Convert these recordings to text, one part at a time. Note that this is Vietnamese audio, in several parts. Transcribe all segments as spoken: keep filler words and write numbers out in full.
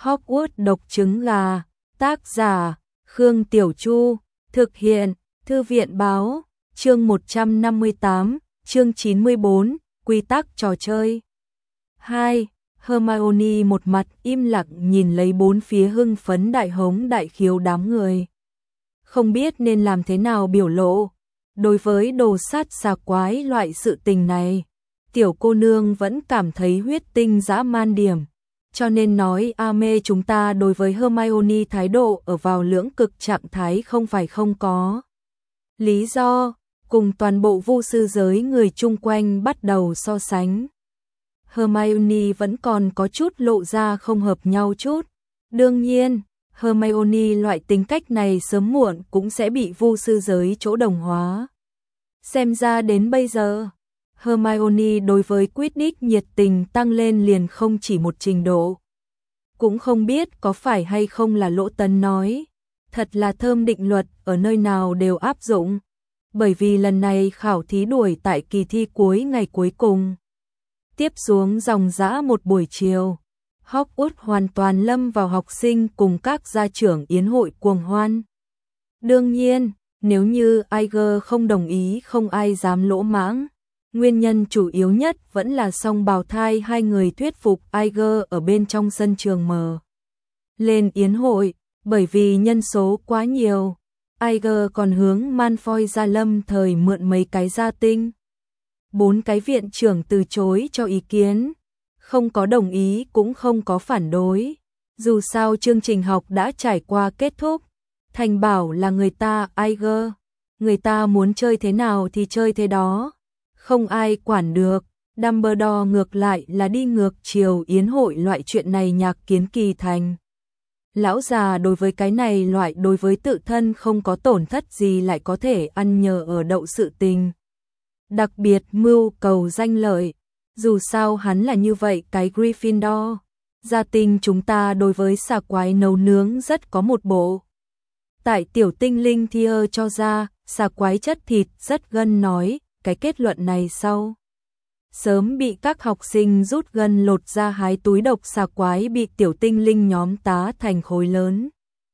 Hogwarts độc trứng gà, tác giả, Khương Tiểu Chu, thực hiện, Thư viện báo, chương một trăm năm mươi tám, chương chín mươi bốn, quy tắc trò chơi. hai. Hermione một mặt im lặng nhìn lấy bốn phía hưng phấn đại hống đại khiếu đám người. Không biết nên làm thế nào biểu lộ. Đối với đồ sát xà quái loại sự tình này, tiểu cô nương vẫn cảm thấy huyết tinh dã man điểm. Cho nên nói a mê chúng ta đối với Hermione thái độ ở vào lưỡng cực trạng thái không phải không có. Lý do, cùng toàn bộ vu sư giới người chung quanh bắt đầu so sánh. Hermione vẫn còn có chút lộ ra không hợp nhau chút. Đương nhiên, Hermione loại tính cách này sớm muộn cũng sẽ bị vu sư giới chỗ đồng hóa. Xem ra đến bây giờ, Hermione đối với Quidditch nhiệt tình tăng lên liền không chỉ một trình độ. Cũng không biết có phải hay không là Lỗ Tấn nói, thật là thơm định luật ở nơi nào đều áp dụng. Bởi vì lần này khảo thí đuổi tại kỳ thi cuối ngày cuối cùng. Tiếp xuống dòng dã một buổi chiều, Hogwarts hoàn toàn lâm vào học sinh cùng các gia trưởng yến hội cuồng hoan. Đương nhiên, nếu như Iger không đồng ý không ai dám lỗ mãng. Nguyên nhân chủ yếu nhất vẫn là song bào thai hai người thuyết phục Iger ở bên trong sân trường mở lên yến hội, bởi vì nhân số quá nhiều. Iger còn hướng Malfoy ra lâm thời mượn mấy cái gia tinh. Bốn cái viện trưởng từ chối cho ý kiến, không có đồng ý cũng không có phản đối. Dù sao chương trình học đã trải qua kết thúc, thành bảo là người ta Iger, người ta muốn chơi thế nào thì chơi thế đó. Không ai quản được. Dumbledore ngược lại là đi ngược chiều yến hội loại chuyện này nhạc kiến kỳ thành. Lão già đối với cái này loại đối với tự thân không có tổn thất gì lại có thể ăn nhờ ở đậu sự tình. Đặc biệt mưu cầu danh lợi. Dù sao hắn là như vậy cái Gryffindor. Gia tinh chúng ta đối với xà quái nấu nướng rất có một bộ. Tại tiểu tinh linh Thier cho ra, xà quái chất thịt rất gân nói. Cái kết luận này sau sớm bị các học sinh rút gân lột ra hái túi độc xà quái bị tiểu tinh linh nhóm tá thành khối lớn,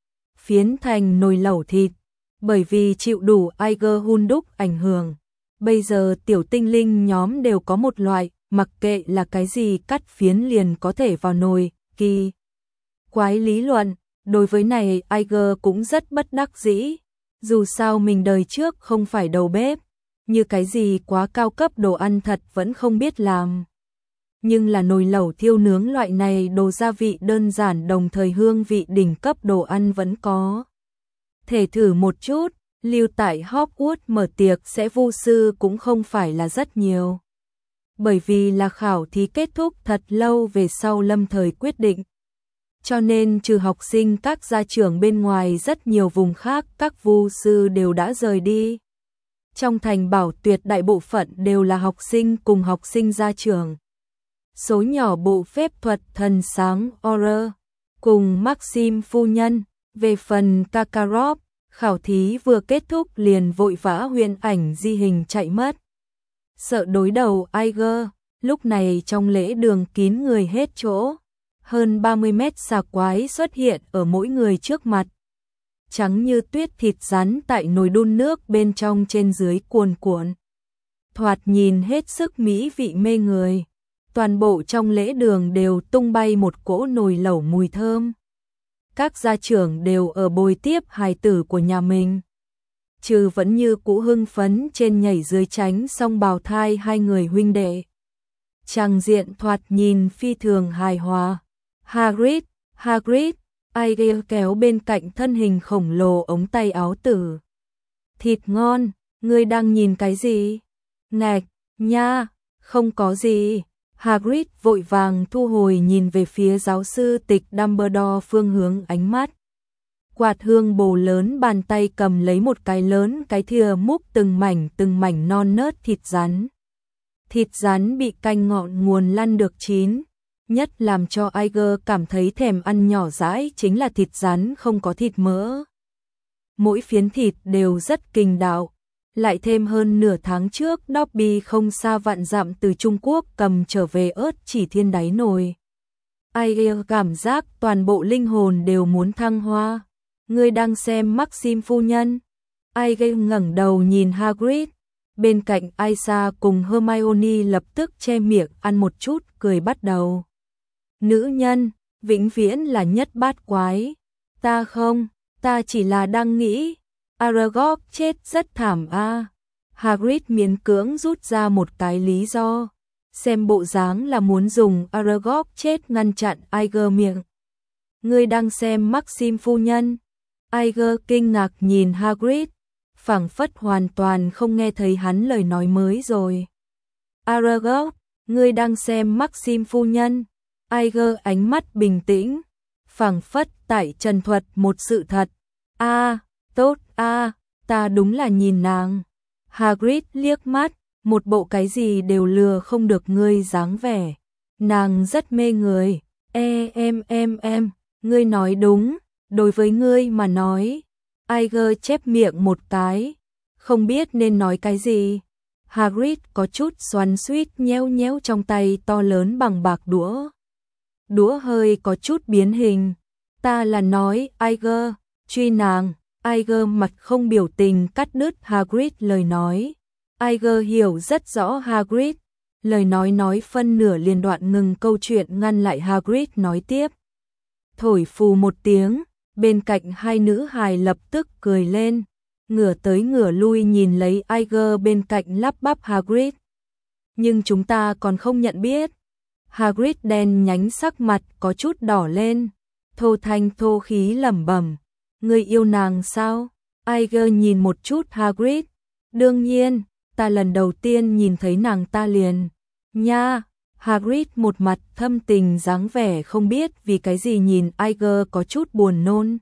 phiến thành nồi lẩu thịt, bởi vì chịu đủ Iger hun đúc ảnh hưởng. Bây giờ tiểu tinh linh nhóm đều có một loại, mặc kệ là cái gì cắt phiến liền có thể vào nồi, kỳ quái lý luận. Đối với này Iger cũng rất bất đắc dĩ, dù sao mình đời trước không phải đầu bếp. Như cái gì quá cao cấp đồ ăn thật vẫn không biết làm. Nhưng là nồi lẩu thiêu nướng loại này đồ gia vị đơn giản đồng thời hương vị đỉnh cấp đồ ăn vẫn có. Thể thử một chút, lưu tại Hogwarts mở tiệc sẽ vu sư cũng không phải là rất nhiều. Bởi vì là khảo thí kết thúc thật lâu về sau lâm thời quyết định. Cho nên trừ học sinh các gia trưởng bên ngoài rất nhiều vùng khác các vu sư đều đã rời đi. Trong thành bảo tuyệt đại bộ phận đều là học sinh cùng học sinh ra trường. Số nhỏ bộ phép thuật thần sáng Auror cùng Maxim phu nhân. Về phần Karkaroff, khảo thí vừa kết thúc liền vội vã huyền ảnh di hình chạy mất. Sợ đối đầu Iger, lúc này trong lễ đường kín người hết chỗ. Hơn ba mươi mét xà quái xuất hiện ở mỗi người trước mặt. Trắng như tuyết thịt rắn tại nồi đun nước bên trong trên dưới cuồn cuộn. Thoạt nhìn hết sức mỹ vị mê người. Toàn bộ trong lễ đường đều tung bay một cỗ nồi lẩu mùi thơm. Các gia trưởng đều ở bồi tiếp hài tử của nhà mình. Trừ vẫn như cũ hưng phấn trên nhảy dưới tránh song bào thai hai người huynh đệ. Tràng diện thoạt nhìn phi thường hài hòa. Hagrid, Hagrid. Iger kéo bên cạnh thân hình khổng lồ ống tay áo tử. Thịt ngon, ngươi đang nhìn cái gì? Ngạch, nha, không có gì. Hagrid vội vàng thu hồi nhìn về phía giáo sư tịch Dumbledore phương hướng ánh mắt. Quạt hương bồ lớn bàn tay cầm lấy một cái lớn cái thìa múc từng mảnh từng mảnh non nớt thịt rắn. Thịt rắn bị canh ngọn nguồn lăn được chín. Nhất làm cho Iger cảm thấy thèm ăn nhỏ dãi chính là thịt rắn không có thịt mỡ. Mỗi phiến thịt đều rất kinh đạo. Lại thêm hơn nửa tháng trước Dobby không xa vạn dặm từ Trung Quốc cầm trở về ớt chỉ thiên đáy nồi. Ai cảm giác toàn bộ linh hồn đều muốn thăng hoa. Ngươi đang xem Maxim phu nhân? Ai ngẩng đầu nhìn Hagrid. Bên cạnh Aisa cùng Hermione lập tức che miệng ăn một chút, cười bắt đầu. Nữ nhân, vĩnh viễn là nhất bát quái. Ta không, ta chỉ là đang nghĩ. Aragog chết rất thảm a. À. Hagrid miễn cưỡng rút ra một cái lý do. Xem bộ dáng là muốn dùng Aragog chết ngăn chặn Aiger miệng. Ngươi đang xem Maxim phu nhân? Aiger kinh ngạc nhìn Hagrid, phảng phất hoàn toàn không nghe thấy hắn lời nói mới rồi. Aragog, ngươi đang xem Maxim phu nhân? Aiger ánh mắt bình tĩnh, phảng phất tại trần thuật một sự thật. A, à, tốt a, à, ta đúng là nhìn nàng. Hagrid liếc mắt, một bộ cái gì đều lừa không được ngươi dáng vẻ. Nàng rất mê người. E em em em, ngươi nói đúng, đối với ngươi mà nói. Aiger chép miệng một cái, không biết nên nói cái gì. Hagrid có chút xoắn xuýt nhéo nhéo trong tay to lớn bằng bạc đũa. Đũa hơi có chút biến hình. Ta là nói, Aiger, truy nàng. Aiger mặt không biểu tình cắt đứt Hagrid lời nói. Aiger hiểu rất rõ Hagrid. Lời nói nói phân nửa liền đoạn ngừng câu chuyện ngăn lại Hagrid nói tiếp. Thổi phù một tiếng, bên cạnh hai nữ hài lập tức cười lên, ngửa tới ngửa lui nhìn lấy Aiger bên cạnh lắp bắp Hagrid. Nhưng chúng ta còn không nhận biết. Hagrid đen nhánh sắc mặt có chút đỏ lên, thô thanh thô khí lẩm bẩm. Ngươi yêu nàng sao? Aiger nhìn một chút Hagrid. Đương nhiên, ta lần đầu tiên nhìn thấy nàng ta liền. Nha, Hagrid một mặt thâm tình dáng vẻ không biết vì cái gì nhìn Aiger có chút buồn nôn.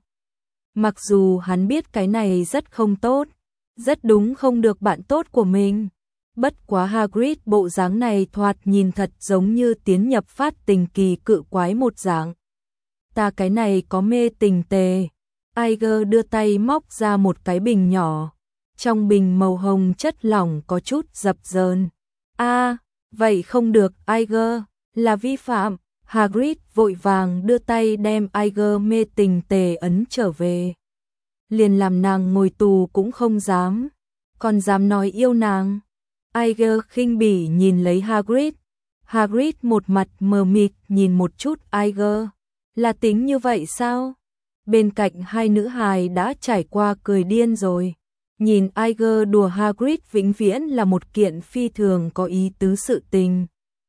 Mặc dù hắn biết cái này rất không tốt, rất đúng không được bạn tốt của mình. Bất quá Hagrid bộ dáng này thoạt nhìn thật giống như tiến nhập phát tình kỳ cự quái một dạng. Ta cái này có mê tình tề. Aiger đưa tay móc ra một cái bình nhỏ. Trong bình màu hồng chất lỏng có chút dập dờn. A, à, vậy không được Aiger, là vi phạm. Hagrid vội vàng đưa tay đem Aiger mê tình tề ấn trở về. Liền làm nàng ngồi tù cũng không dám, còn dám nói yêu nàng. Aiger khinh bỉ nhìn lấy Hagrid. Hagrid một mặt mờ mịt nhìn một chút Aiger. Là tính như vậy sao? Bên cạnh hai nữ hài đã trải qua cười điên rồi. Nhìn Aiger đùa Hagrid vĩnh viễn là một kiện phi thường có ý tứ sự tình.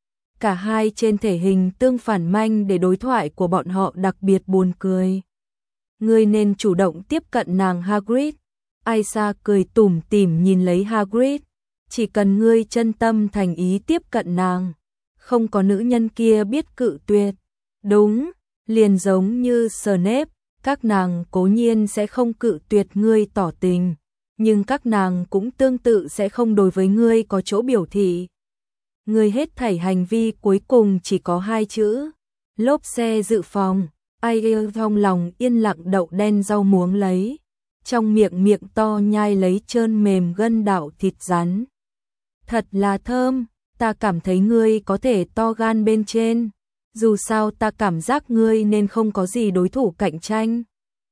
Cả hai trên thể hình tương phản manh để đối thoại của bọn họ đặc biệt buồn cười. Ngươi nên chủ động tiếp cận nàng Hagrid. Aisa cười tủm tỉm nhìn lấy Hagrid. Chỉ cần ngươi chân tâm thành ý tiếp cận nàng, không có nữ nhân kia biết cự tuyệt. Đúng, liền giống như Snape, các nàng cố nhiên sẽ không cự tuyệt ngươi tỏ tình, nhưng các nàng cũng tương tự sẽ không đối với ngươi có chỗ biểu thị. Ngươi hết thảy hành vi cuối cùng chỉ có hai chữ, lốp xe dự phòng. Aiger trong lòng yên lặng đậu đen rau muống lấy, trong miệng miệng to nhai lấy trơn mềm gân đạo thịt rắn. Thật là thơm, ta cảm thấy ngươi có thể to gan bên trên, dù sao ta cảm giác ngươi nên không có gì đối thủ cạnh tranh.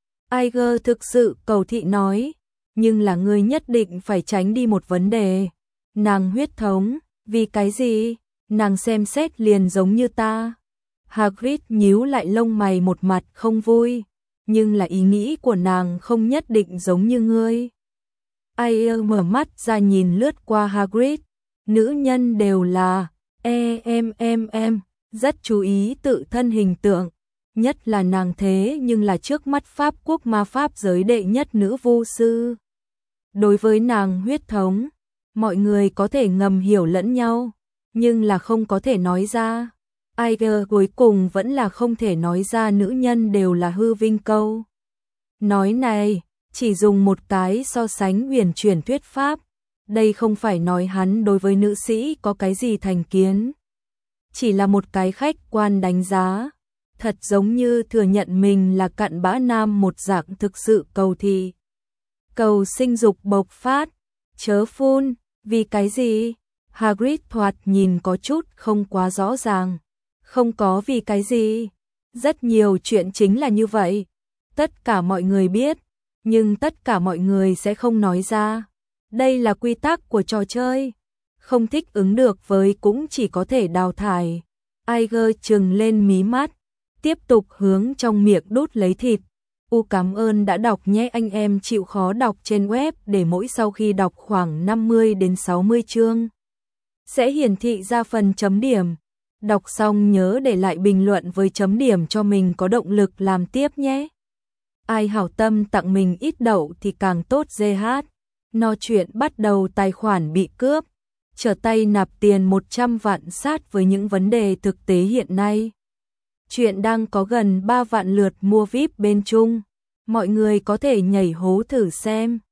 Aiger thực sự cầu thị nói, nhưng là ngươi nhất định phải tránh đi một vấn đề. Nàng huyết thống, vì cái gì? Nàng xem xét liền giống như ta. Hagrid nhíu lại lông mày một mặt không vui, nhưng là ý nghĩ của nàng không nhất định giống như ngươi. Aiger mở mắt ra nhìn lướt qua Hagrid, nữ nhân đều là e em em em, rất chú ý tự thân hình tượng, nhất là nàng thế nhưng là trước mắt Pháp quốc ma pháp giới đệ nhất nữ vu sư. Đối với nàng huyết thống, mọi người có thể ngầm hiểu lẫn nhau, nhưng là không có thể nói ra. Aiger cuối cùng vẫn là không thể nói ra nữ nhân đều là hư vinh câu. Nói này, chỉ dùng một cái so sánh huyền chuyển thuyết pháp, đây không phải nói hắn đối với nữ sĩ có cái gì thành kiến. Chỉ là một cái khách quan đánh giá, thật giống như thừa nhận mình là cặn bã nam một dạng thực sự cầu thị. Cầu sinh dục bộc phát, chớ phun, vì cái gì? Hagrid thoạt nhìn có chút không quá rõ ràng. Không có vì cái gì, Rất nhiều chuyện chính là như vậy. Tất cả mọi người biết, nhưng tất cả mọi người sẽ không nói ra. Đây là quy tắc của trò chơi. Không thích ứng được với cũng chỉ có thể đào thải. Aiger trừng lên mí mắt, tiếp tục hướng trong miệng đút lấy thịt. U cảm ơn đã đọc nhé, anh em chịu khó đọc trên web để mỗi sau khi đọc khoảng năm mươi đến sáu mươi chương sẽ hiển thị ra phần chấm điểm. Đọc xong nhớ để lại bình luận với chấm điểm cho mình có động lực làm tiếp nhé. Ai hảo tâm tặng mình ít đậu thì càng tốt. giê hát. No chuyện bắt đầu tài khoản bị cướp, trở tay nạp tiền một trăm vạn sát với những vấn đề thực tế hiện nay. Chuyện đang có gần ba vạn lượt mua víp bên Trung. Mọi người có thể nhảy hố thử xem.